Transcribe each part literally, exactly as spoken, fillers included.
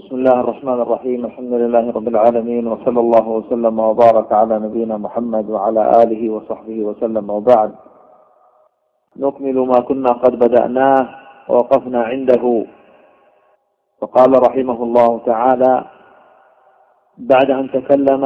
بسم الله الرحمن الرحيم. الحمد لله رب العالمين، وصلى الله وسلم وبارك على نبينا محمد وعلى آله وصحبه وسلم، وبعد. نكمل ما كنا قد بدأناه ووقفنا عنده. فقال رحمه الله تعالى بعد أن تكلم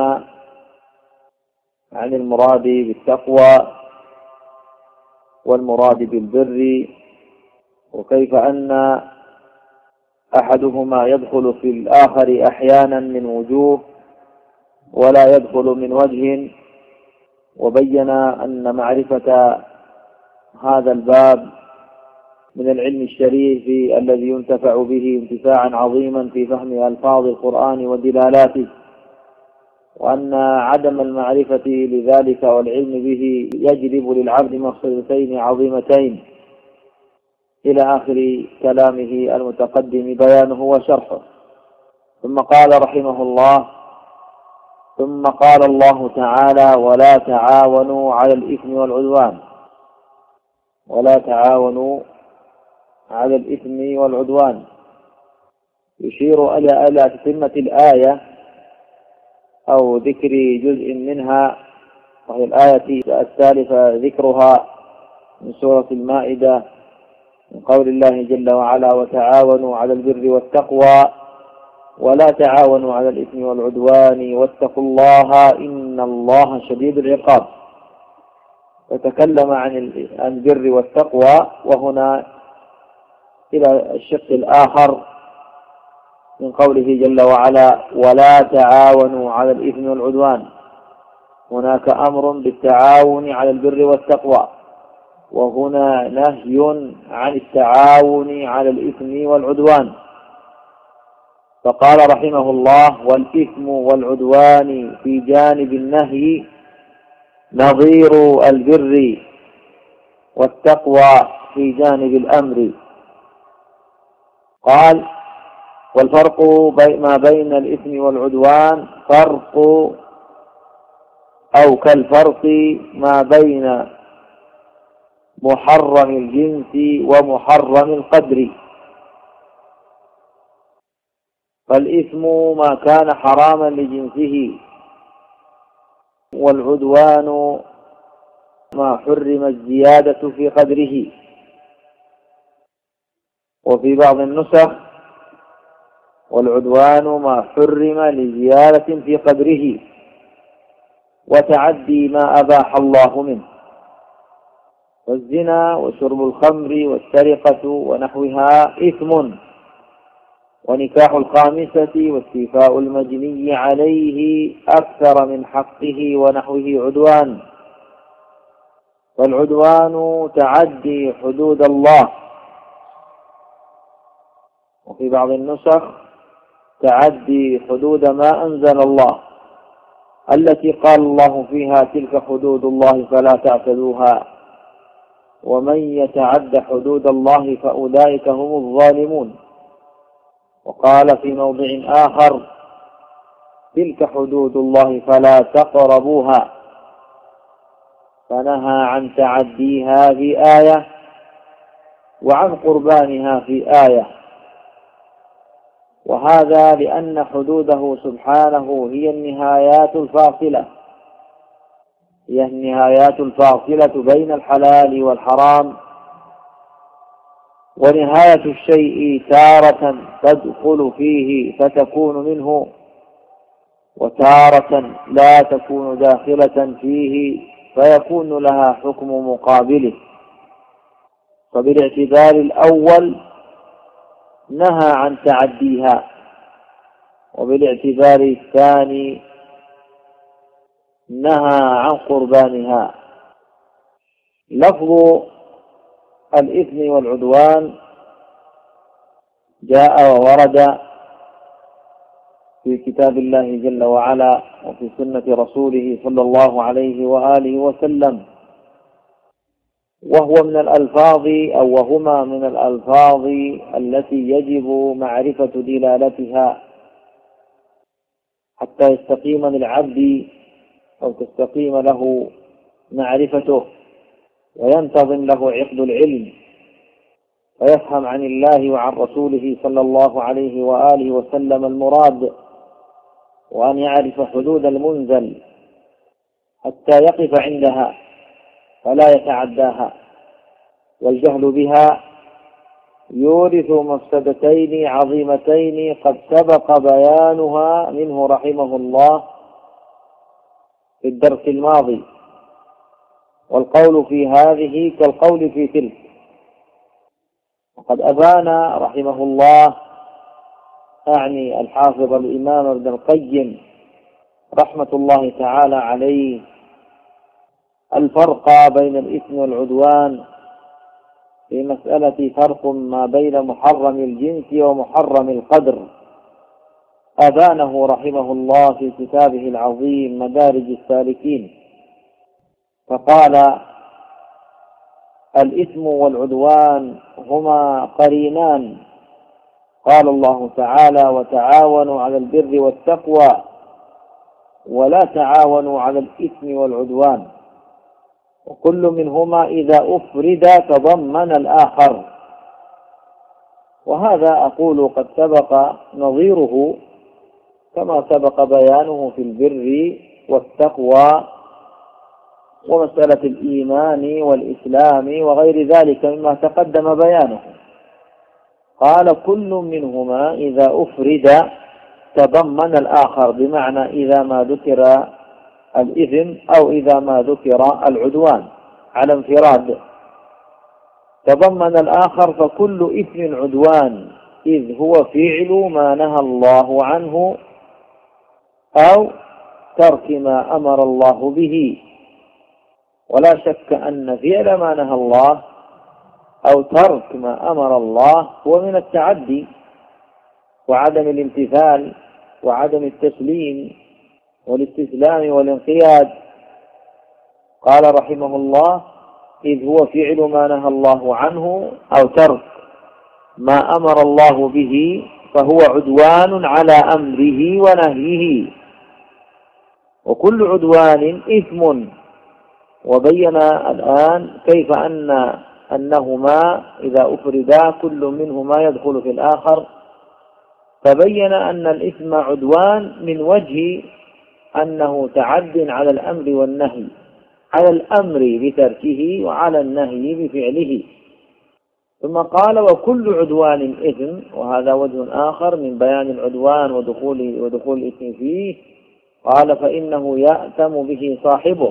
عن المراد بالتقوى والمراد بالبر، وكيف أن أحدهما يدخل في الآخر أحيانا من وجوه ولا يدخل من وجه، وبين أن معرفة هذا الباب من العلم الشريف الذي ينتفع به انتفاعا عظيما في فهم ألفاظ القرآن ودلالاته، وأن عدم المعرفة لذلك والعلم به يجلب للعبد مفسدتين عظيمتين، إلى آخر كلامه المتقدم بيانه وشرحه. ثم قال رحمه الله: ثم قال الله تعالى: ولا تعاونوا على الإثم والعدوان. ولا تعاونوا على الإثم والعدوان يشير إلى تتمة الآية أو ذكر جزء منها، وهي الآية الثالثة ذكرها من سورة المائدة، من قول الله جل وعلا: وتعاونوا على البر والتقوى ولا تعاونوا على الإثم والعدوان واتقوا الله إن الله شديد العقاب. وتكلم عن البر والتقوى، وهنا إلى الشق الآخر من قوله جل وعلا: ولا تعاونوا على الإثم والعدوان. هناك أمر بالتعاون على البر والتقوى، وهنا نهي عن التعاون على الإثم والعدوان. فقال رحمه الله: والإثم والعدوان في جانب النهي نظير البر، والتقوى في جانب الأمر. قال: والفرق ما بين الإثم والعدوان فرق أو كالفرق ما بين محرم الجنس ومحرم القدر. فالإثم ما كان حراما لجنسه، والعدوان ما حرم الزيادة في قدره. وفي بعض النسخ: والعدوان ما حرم لزيادة في قدره وتعدي ما أباح الله منه. والزنا وشرب الخمر والسرقة ونحوها إثم، ونكاح الخامسة واستيفاء المجني عليه أكثر من حقه ونحوه عدوان. والعدوان تعدي حدود الله. وفي بعض النسخ: تعدي حدود ما أنزل الله، التي قال الله فيها: تلك حدود الله فلا تعتدوها، ومن يتعد حدود الله فأولئك هم الظالمون. وقال في موضع آخر: تلك حدود الله فلا تقربوها، فنهى عن تعديها في آية وعن قربانها في آية. وهذا لأن حدوده سبحانه هي النهايات الفاصلة هي النهايات الفاصلة بين الحلال والحرام. ونهاية الشيء تارة تدخل فيه فتكون منه، وتارة لا تكون داخلة فيه فيكون لها حكم مقابله. فبالاعتبار الأول نهى عن تعديها، وبالاعتبار الثاني نهى عن قربانها. لفظ الإثم والعدوان جاء وورد في كتاب الله جل وعلا وفي سنة رسوله صلى الله عليه وآله وسلم، وهو من الألفاظ أو وهما من الألفاظ التي يجب معرفة دلالتها حتى يستقيم للعبد أو تستقيم له معرفته وينتظم له عقد العلم. ويفهم عن الله وعن رسوله صلى الله عليه وآله وسلم المراد، وأن يعرف حدود المنزل حتى يقف عندها فلا يتعداها. والجهل بها يورث مفسدتين عظيمتين قد سبق بيانها منه رحمه الله في الدرس الماضي، والقول في هذه كالقول في تلك. وقد أبان رحمه الله، أعني الحافظ الإمام ابن القيم رحمة الله تعالى عليه، الفرق بين الإثم والعدوان في مسألة فرق ما بين محرم الجنس ومحرم القدر. أبانه رحمه الله في كتابه العظيم مدارج السالكين، فقال: الإثم والعدوان هما قرينان. قال الله تعالى: وتعاونوا على البر والتقوى ولا تعاونوا على الإثم والعدوان. وكل منهما إذا أفرد تضمن الآخر. وهذا أقول قد سبق نظيره كما سبق بيانه في البر والتقوى ومسألة الإيمان والإسلام وغير ذلك مما تقدم بيانه. قال: كل منهما إذا أفرد تضمن الآخر، بمعنى إذا ما ذكر الإثم أو إذا ما ذكر العدوان على انفراد تضمن الآخر. فكل إثم عدوان، إذ هو فعل ما نهى الله عنه أو ترك ما أمر الله به. ولا شك أن فعل ما نهى الله أو ترك ما أمر الله هو من التعدي وعدم الامتثال وعدم التسليم والاستسلام والانقياد. قال رحمه الله: إذ هو فعل ما نهى الله عنه أو ترك ما أمر الله به فهو عدوان على أمره ونهيه. وكل عدوان إثم. وبين الآن كيف أن أنهما إذا أفردا كل منهما يدخل في الآخر. فبين أن الإثم عدوان من وجه أنه تعد على الأمر والنهي، على الأمر بتركه وعلى النهي بفعله. ثم قال: وكل عدوان إثم. وهذا وجه آخر من بيان العدوان ودخول ودخول الإثم فيه. قال: فإنه يأثم به صاحبه.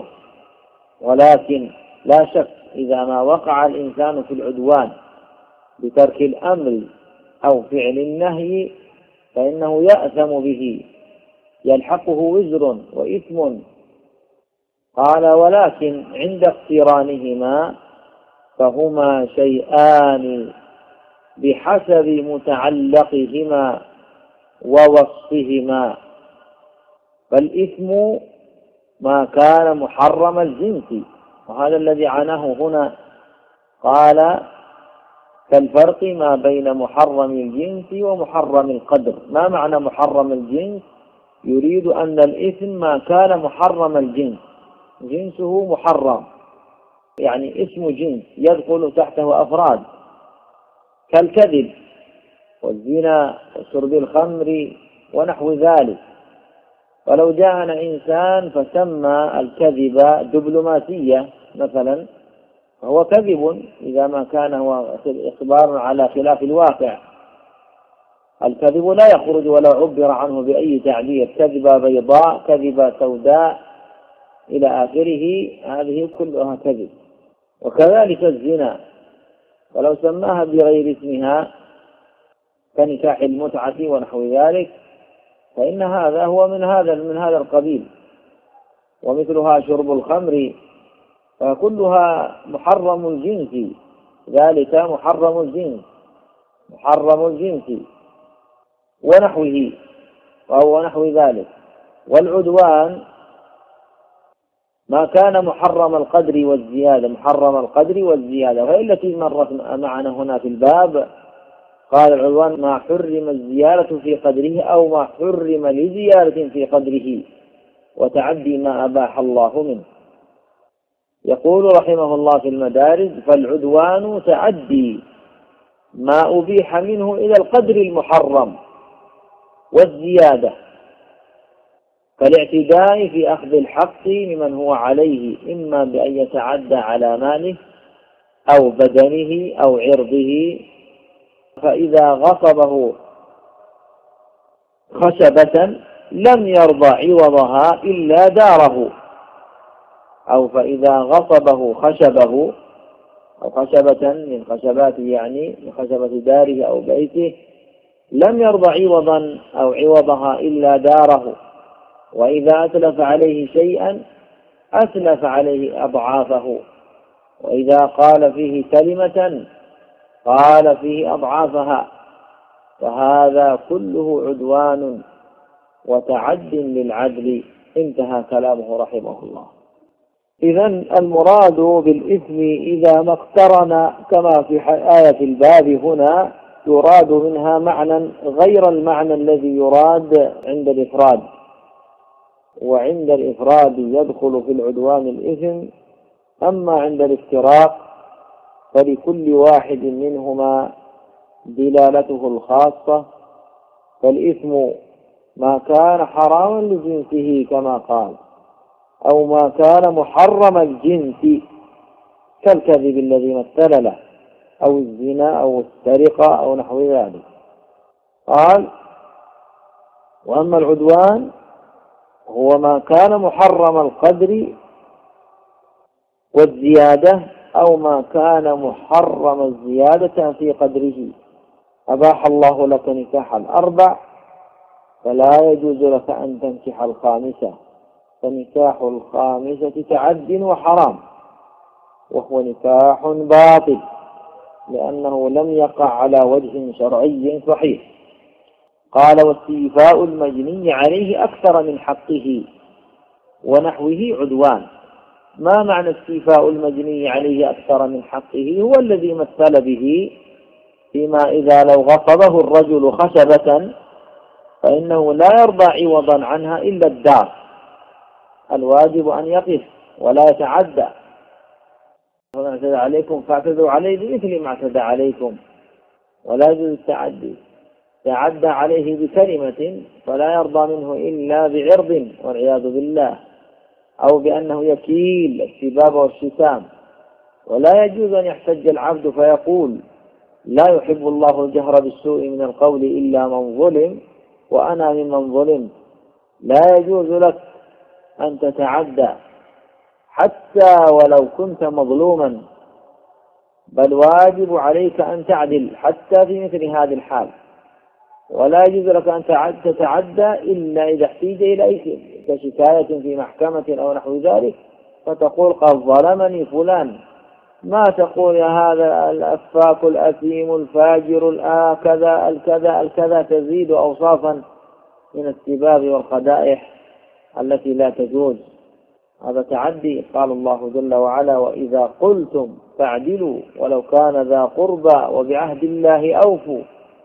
ولكن لا شك إذا ما وقع الإنسان في العدوان بترك الأمر أو فعل النهي فإنه يأثم به، يلحقه وزر وإثم. قال: ولكن عند اقترانهما فهما شيئان بحسب متعلقهما ووصفهما. فالإثم ما كان محرم الجنس، وهذا الذي عناه هنا. قال: كالفرق ما بين محرم الجنس ومحرم القدر. ما معنى محرم الجنس؟ يريد أن الإثم ما كان محرم الجنس، جنسه محرم، يعني اسم جنس يدخل تحته أفراد كالكذب والزنا وشرب الخمر ونحو ذلك. ولو جاءنا إنسان فسمى الكذب دبلوماسية مثلا فهو كذب إذا ما كان هو إخبار على خلاف الواقع. الكذب لا يخرج ولو عبر عنه بأي تعبير، كذبة بيضاء، كذبة سوداء إلى آخره، هذه كلها كذب. وكذلك الزنا، ولو سماها بغير اسمها كنكاح المتعة ونحو ذلك فإن هذا هو من هذا من هذا القبيل. ومثلها شرب الخمر فكلها محرم الجنس، ذلك محرم الجنس محرم الجنس ونحوه وهو نحو ذلك. والعدوان ما كان محرم القدر والزيادة، محرم القدر والزيادة. وهي التي مرت معنا هنا في الباب. قال: العدوان ما حرم الزيادة في قدره أو ما حرم لزيادة في قدره وتعدي ما أباح الله منه. يقول رحمه الله في المدارج: فالعدوان تعدي ما أبيح منه إلى القدر المحرم والزيادة، كالاعتداء في أخذ الحق ممن هو عليه، إما بأن يتعدى على ماله أو بدنه أو عرضه، فإذا غصبه خشبة لم يرضى عوضها إلا داره، أو فإذا غصبه خشبه أو خشبة من خشباته، يعني من خشبة داره أو بيته، لم يرضى عوضا أو عوضها إلا داره. وإذا أتلف عليه شيئا أتلف عليه أضعافه، وإذا قال فيه كلمة قال فيه أضعافها، فهذا كله عدوان وتعد للعدل. انتهى كلامه رحمه الله. إذن المراد بالإثم إذا ما اقترن كما في آية الباب هنا يراد منها معنى غير المعنى الذي يراد عند الإفراد، وعند الإفراد يدخل في العدوان الإثم، أما عند الافتراق فلكل واحد منهما دلالته الخاصة. فالإثم ما كان حراما لجنسه كما قال، أو ما كان محرم الجنس كالكذب الذي مثل له، أو الزنا أو السرقة أو نحو ذلك. قال: وأما العدوان هو ما كان محرم القدر والزيادة، أو ما كان محرم الزيادة في قدره. أباح الله لك نكاح الأربع فلا يجوز لك أن تنكح الخامسة، فنكاح الخامسة تعد وحرام، وهو نكاح باطل لأنه لم يقع على وجه شرعي صحيح. قال: واستيفاء المجني عليه أكثر من حقه ونحوه عدوان. ما معنى استيفاء المجني عليه أكثر من حقه؟ هو الذي مثل به فيما إذا لو غصبه الرجل خشبة فإنه لا يرضى عوضا عنها إلا الدار، الواجب أن يقف ولا يتعدى. فمن اعتدى عليكم فاعتدوا عليه بمثل ما اعتدى عليكم، ولا يجوز التعدي. تعدى عليه بكلمة فلا يرضى منه إلا بعرض والعياذ بالله، أو بأنه يكيل السباب والشتام. ولا يجوز أن يحتج العبد فيقول: لا يحب الله الجهر بالسوء من القول إلا من ظلم وأنا ممن ظلم. لا يجوز لك أن تتعدى حتى ولو كنت مظلوما، بل واجب عليك أن تعدل حتى في مثل هذه الحال. ولا يجوز لك أن تتعدى إلا إذا احتيج إليك كشكاية في محكمة أو نحو ذلك، فتقول: قد ظلمني فلان. ما تقول: يا هذا الأفاك الأثيم الفاجر الكذا الكذا الكذا، تزيد أوصافا من السباب والخدائح التي لا تجوز. هذا تعدي. قال الله جل وعلا: وإذا قلتم فاعدلوا ولو كان ذا قربى وبعهد الله أوفوا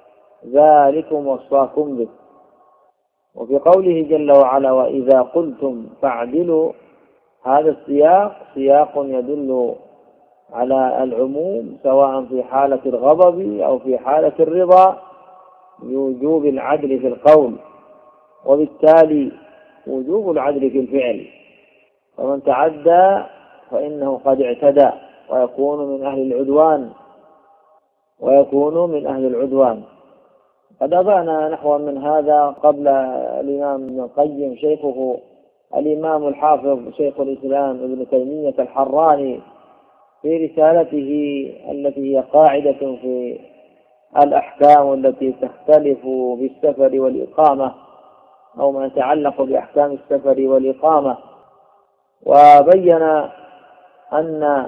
ذلكم وصاكم به. وفي قوله جل وعلا: وإذا قلتم فاعدلوا، هذا السياق سياق يدل على العموم، سواء في حالة الغضب أو في حالة الرضا، بوجوب العدل في القول، وبالتالي وجوب العدل في الفعل. فمن تعدى فإنه قد اعتدى ويكون من أهل العدوان ويكون من أهل العدوان. قد أضعنا نحو من هذا قبل الإمام ابن القيم شيخه الإمام الحافظ شيخ الإسلام ابن تيمية الحراني في رسالته التي هي قاعدة في الأحكام التي تختلف بالسفر والإقامة، أو ما يتعلق بأحكام السفر والإقامة. وبين أن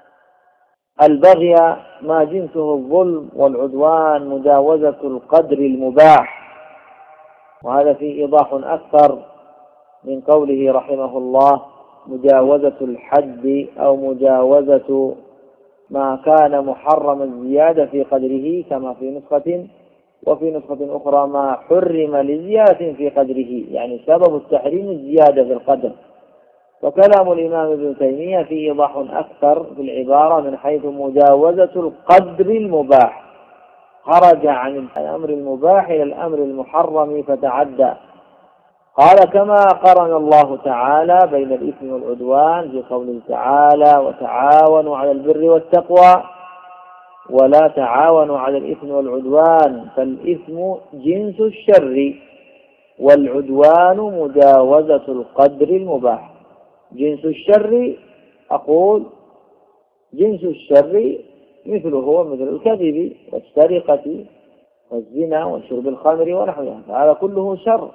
البغي ما جنسه الظلم، والعدوان مجاوزة القدر المباح. وهذا فيه إيضاح أكثر من قوله رحمه الله: مجاوزة الحد أو مجاوزة ما كان محرم الزيادة في قدره، كما في نسخة، وفي نسخة أخرى ما حرم لزيادة في قدره، يعني سبب التحريم الزيادة في القدر. وكلام الإمام ابن تيمية فيه إيضاح أكثر في العبارة من حيث مجاوزة القدر المباح، خرج عن الأمر المباح إلى الأمر المحرم فتعدى. قال كما قرن الله تعالى بين الإثم والعدوان في قوله تعالى وتعاونوا على البر والتقوى ولا تعاونوا على الإثم والعدوان، فالإثم جنس الشر والعدوان مجاوزة القدر المباح. جنس الشر أقول جنس الشر مثله هو مثل الكذب والسرقة والزنا وشرب الخمر ونحوها، هذا كله شر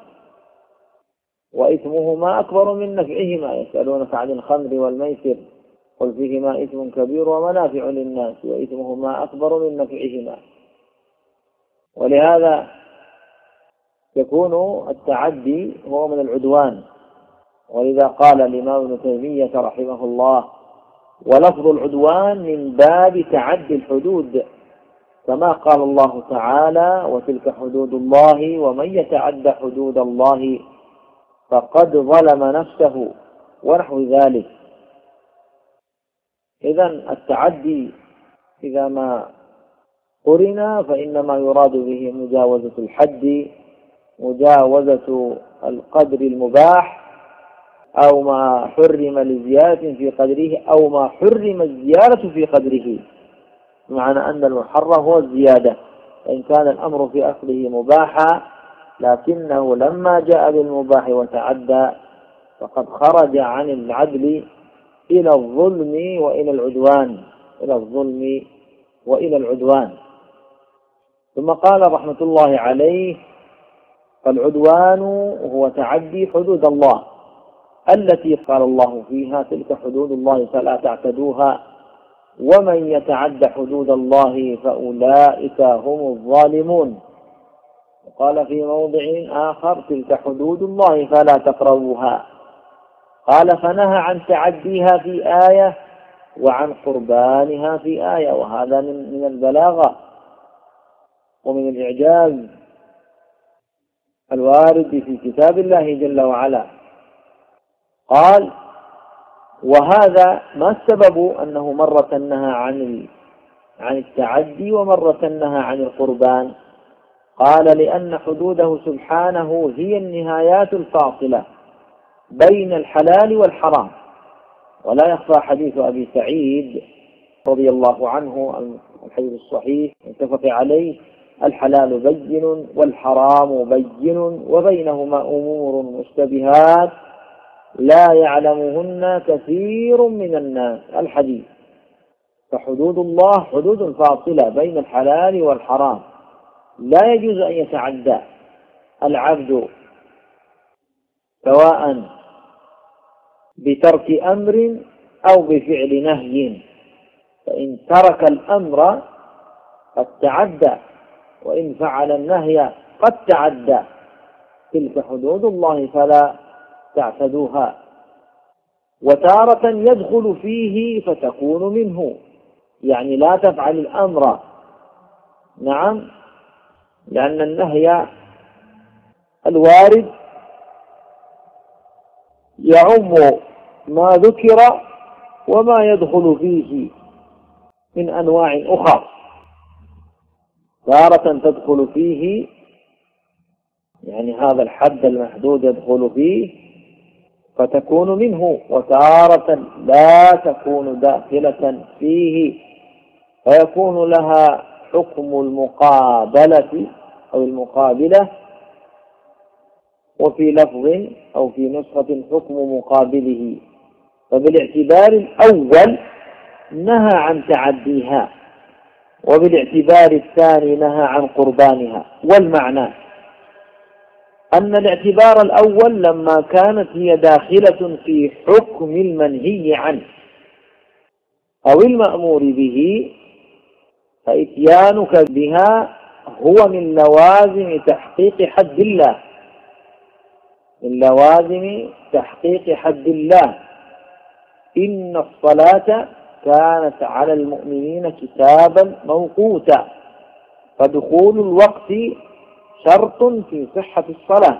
وإثمهما أكبر من نفعهما. يسألونك عن الخمر والميسر قل فيهما إثم كبير ومنافع للناس وإثمهما أكبر من نفعهما. ولهذا يكون التعدي هو من العدوان. ولذا قال الإمام ابن تيمية رحمه الله ولفظ العدوان من باب تعدي الحدود، كما قال الله تعالى وتلك حدود الله ومن يتعد حدود الله فقد ظلم نفسه ونحو ذلك. إذن التعدي إذا ما قرن فإنما يراد به مجاوزة الحد، مجاوزة القدر المباح، أو ما حرم لزيادة في قدره، أو ما حرم الزيادة في قدره، بمعنى أن المحرم هو الزيادة. إن كان الأمر في أصله مباحا لكنه لما جاء بالمباح وتعدى فقد خرج عن العدل إلى الظلم وإلى العدوان، إلى الظلم وإلى العدوان. ثم قال رحمة الله عليه فالعدوان هو تعدي حدود الله التي قال الله فيها تلك حدود الله فلا تعتدوها ومن يتعد حدود الله فأولئك هم الظالمون. وقال في موضع آخر تلك حدود الله فلا تقربوها. قال فنهى عن تعديها في آية وعن قربانها في آية، وهذا من البلاغة ومن الإعجاز الوارد في كتاب الله جل وعلا. قال وهذا ما السبب أنه مرة نهى عن عن التعدي ومرة نهى عن القربان؟ قال لأن حدوده سبحانه هي النهايات الفاصلة بين الحلال والحرام. ولا يخفى حديث أبي سعيد رضي الله عنه الحديث الصحيح متفق عليه الحلال بين والحرام بين وبينهما أمور مشتبهات لا يعلمهن كثير من الناس الحديث. فحدود الله حدود فاصلة بين الحلال والحرام، لا يجوز أن يتعدى العبد سواء بترك أمر أو بفعل نهي. فإن ترك الأمر قد تعدى، وإن فعل النهي قد تعدى. تلك حدود الله فلا تعتدوها. وتارة يدخل فيه فتكون منه، يعني لا تفعل الأمر. نعم، لأن النهي الوارد يعم ما ذكر وما يدخل فيه من أنواع أخرى. تارة تدخل فيه يعني هذا الحد المحدود يدخل فيه فتكون منه، وتارة لا تكون داخلة فيه فيكون لها حكم المقابلة أو المقابلة، وفي لفظ أو في نسخة حكم مقابله. فبالاعتبار الأول نهى عن تعديها، وبالاعتبار الثاني نهى عن قربانها. والمعنى أن الاعتبار الأول لما كانت هي داخلة في حكم المنهي عنه أو المأمور به فإتيانك بها هو من لوازم تحقيق حد الله، من لوازم تحقيق حد الله. إن الصلاة كانت على المؤمنين كتابا موقوتا، فدخول الوقت شرط في صحة الصلاة،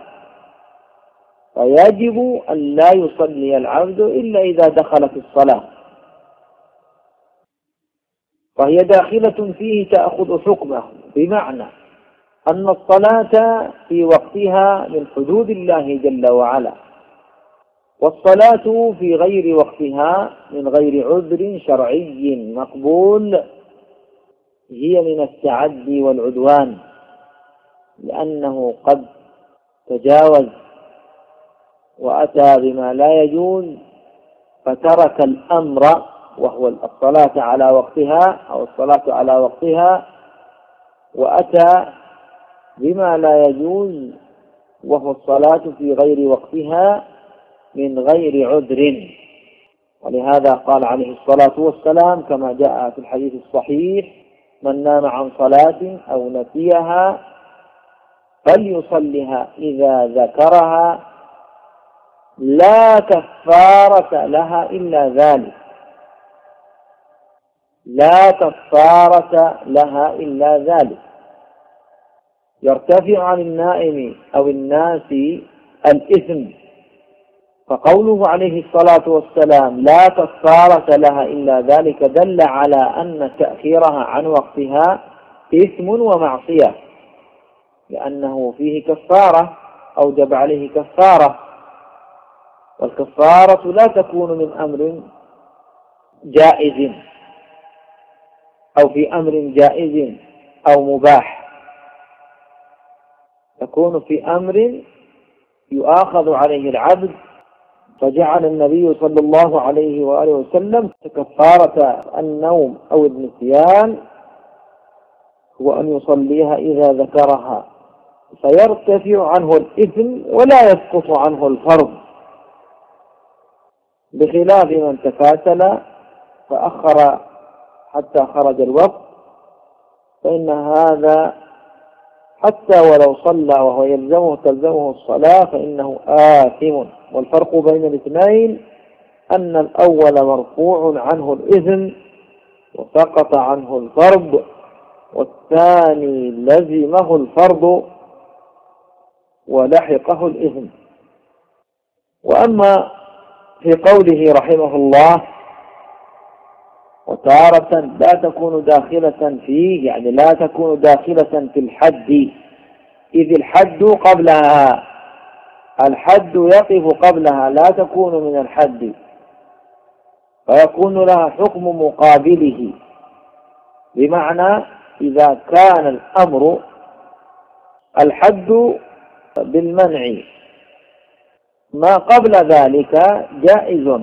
فيجب أن لا يصلي العبد إلا إذا دخل في الصلاة، فهي داخلة فيه تأخذ حكمه بمعنى أن الصلاة في وقتها من حدود الله جل وعلا، والصلاة في غير وقتها من غير عذر شرعي مقبول هي من التعدي والعدوان، لأنه قد تجاوز وأتى بما لا يجوز فترك الأمر وهو الصلاة على وقتها أو الصلاة على وقتها، وأتى بما لا يجوز وهو الصلاة في غير وقتها من غير عذر. ولهذا قال عليه الصلاة والسلام كما جاء في الحديث الصحيح: من نام عن صلاة أو نسيها فليصلها إذا ذكرها لا كفارة لها إلا ذلك، لا كفارة لها إلا ذلك. يرتفع عن النائم أو الناس الإثم، فقوله عليه الصلاة والسلام لا كفارة لها إلا ذلك دل على أن تأخيرها عن وقتها إثم ومعصية، لأنه فيه كفارة، أوجب عليه كفارة، والكفارة لا تكون من أمر جائز أو في أمر جائز أو مباح، تكون في أمر يؤاخذ عليه العبد. فجعل النبي صلى الله عليه وآله وسلم كفارة النوم أو النسيان هو أن يصليها إذا ذكرها، فيرتفع عنه الإثم ولا يسقط عنه الفرض، بخلاف من تكاسل فأخر حتى خرج الوقت، فإن هذا حتى ولو صلى وهو يلزمه تلزمه الصلاة فإنه آثم. والفرق بين الاثنين أن الأول مرفوع عنه الإثم وسقط عنه الفرض، والثاني لزمه الفرض ولحقه الإثم. وأما في قوله رحمه الله وتارة لا تكون داخلة فيه، يعني لا تكون داخلة في الحد، إذ الحد قبلها، الحد يقف قبلها، لا تكون من الحد، فيكون لها حكم مقابله. بمعنى إذا كان الأمر الحد بالمنع ما قبل ذلك جائز،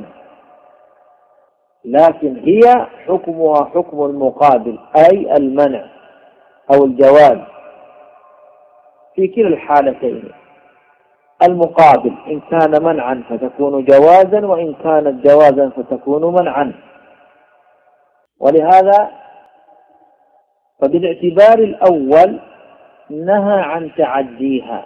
لكن هي حكمها حكم المقابل أي المنع أو الجواز في كلا الحالتين. المقابل إن كان منعا فتكون جوازا، وإن كانت جوازا فتكون منعا. ولهذا فبالاعتبار الأول نهى عن تعديها،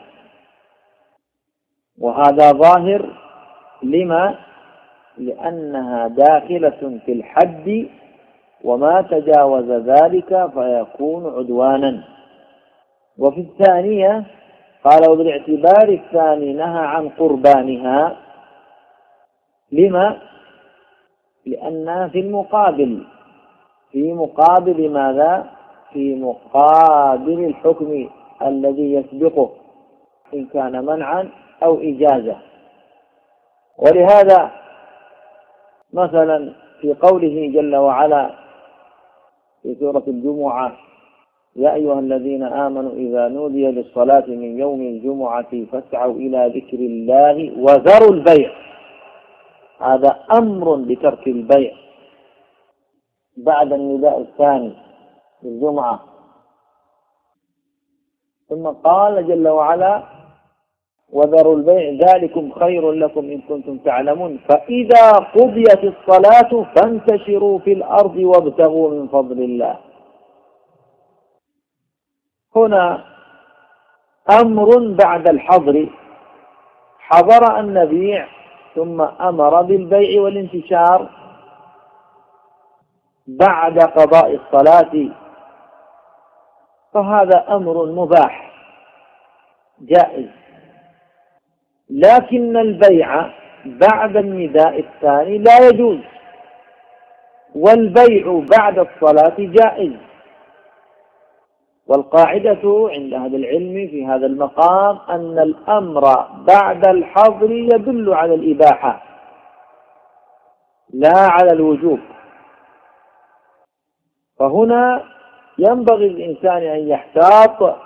وهذا ظاهر لما لأنها داخلة في الحد، وما تجاوز ذلك فيكون عدوانا. وفي الثانية قال وبالاعتبار الثاني نهى عن قربانها، لما؟ لأنها في المقابل، في مقابل ماذا؟ في مقابل الحكم الذي يسبقه إن كان منعا أو إجازة. ولهذا مثلا في قوله جل وعلا في سورة الجمعة يا أيها الذين آمنوا إذا نودي للصلاة من يوم الجمعة فاسعوا إلى ذكر الله وذروا البيع، هذا أمر بترك البيع بعد النداء الثاني للجمعة. ثم قال جل وعلا وذروا البيع ذلكم خير لكم إن كنتم تعلمون فإذا قضيت الصلاة فانتشروا في الأرض وابتغوا من فضل الله. هنا أمر بعد الحظر، حظر أن نبيع ثم أمر بالبيع والانتشار بعد قضاء الصلاة، فهذا أمر مباح جائز. لكن البيع بعد النداء الثاني لا يجوز، والبيع بعد الصلاة جائز. والقاعدة عند أهل العلم في هذا المقام أن الأمر بعد الحظر يدل على الإباحة لا على الوجوب. فهنا ينبغي الإنسان أن يحتاط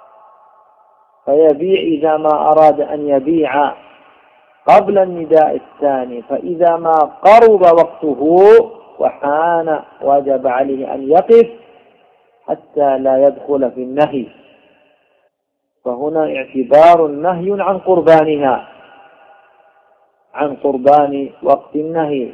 فيبيع إذا ما أراد أن يبيع قبل النداء الثاني، فإذا ما قرب وقته وحان وجب عليه أن يقف حتى لا يدخل في النهي. فهنا اعتبار نهي عن قربانها، عن قربان وقت النهي،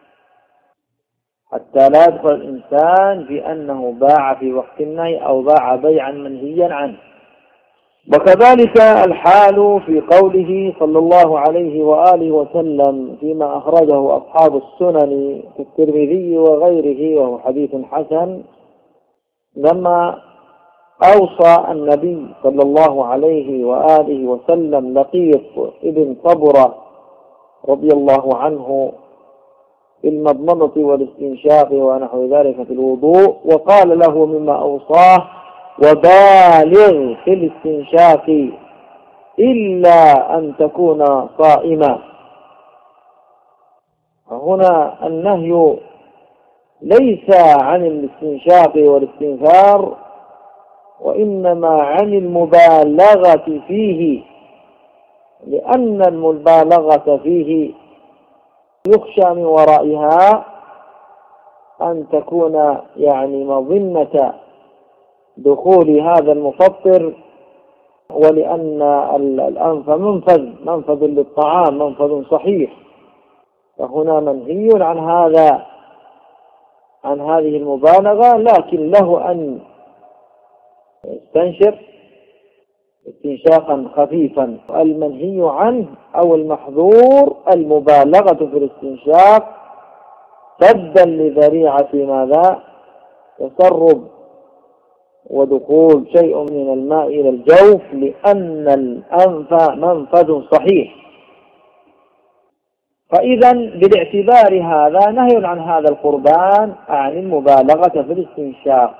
حتى لا يدخل الإنسان في أنه باع في وقت النهي أو باع بيعا منهيا عنه. وكذلك الحال في قوله صلى الله عليه وآله وسلم فيما أخرجه أصحاب السنن في الترمذي وغيره وهو حديث حسن، لما أوصى النبي صلى الله عليه وآله وسلم لقيط ابن صبرة رضي الله عنه بالمضمضة والاستنشاق ونحو ذلك في الوضوء، وقال له مما أوصاه: وبالغ في الاستنشاق إلا أن تكون صائما. هنا النهي ليس عن الاستنشاق والاستنثار، وإنما عن المبالغة فيه، لأن المبالغة فيه يخشى من ورائها أن تكون يعني مظنة دخول هذا المفطر، ولأن الأنف منفذ منفذ للطعام، منفذ صحيح. فهنا منهي عن هذا، عن هذه المبالغة، لكن له أن يستنشق استنشاقا خفيفا. المنهي عنه أو المحظور المبالغة في الاستنشاق سدا لذريعة ماذا؟ تسرب ودخول شيء من الماء إلى الجوف، لأن الأنف منفذ صحيح. فإذا بالاعتبار هذا نهي عن هذا القربان عن المبالغة في الاستنشاق،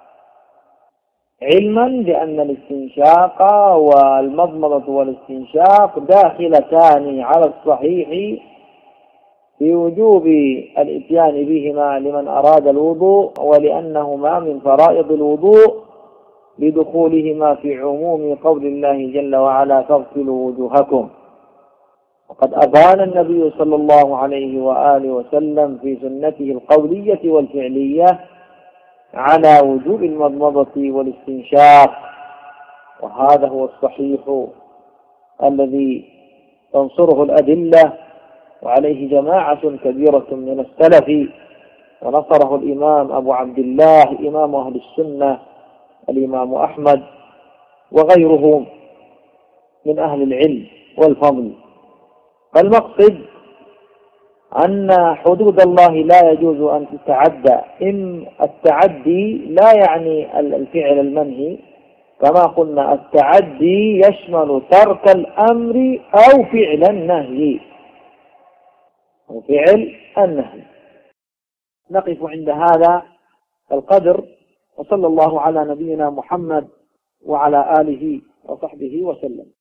علما بأن الاستنشاق والمضمضة والاستنشاق داخلتان على الصحيح في وجوب الاتيان بهما لمن أراد الوضوء، ولأنهما من فرائض الوضوء لدخولهما في عموم قول الله جل وعلا: فاغسلوا وجوهكم. وقد أبان النبي صلى الله عليه وآله وسلم في سنته القولية والفعلية على وجوب المضمضة والاستنشاق، وهذا هو الصحيح الذي تنصره الأدلة، وعليه جماعة كبيرة من السلف، ونصره الإمام أبو عبد الله إمام أهل السنة الإمام أحمد وغيره من أهل العلم والفضل. فالمقصد أن حدود الله لا يجوز أن تتعدى. إن التعدي لا يعني الفعل المنهي، كما قلنا التعدي يشمل ترك الأمر أو فعل النهي، أو فعل النهي. نقف عند هذا القدر، وصلى الله على نبينا محمد وعلى آله وصحبه وسلم.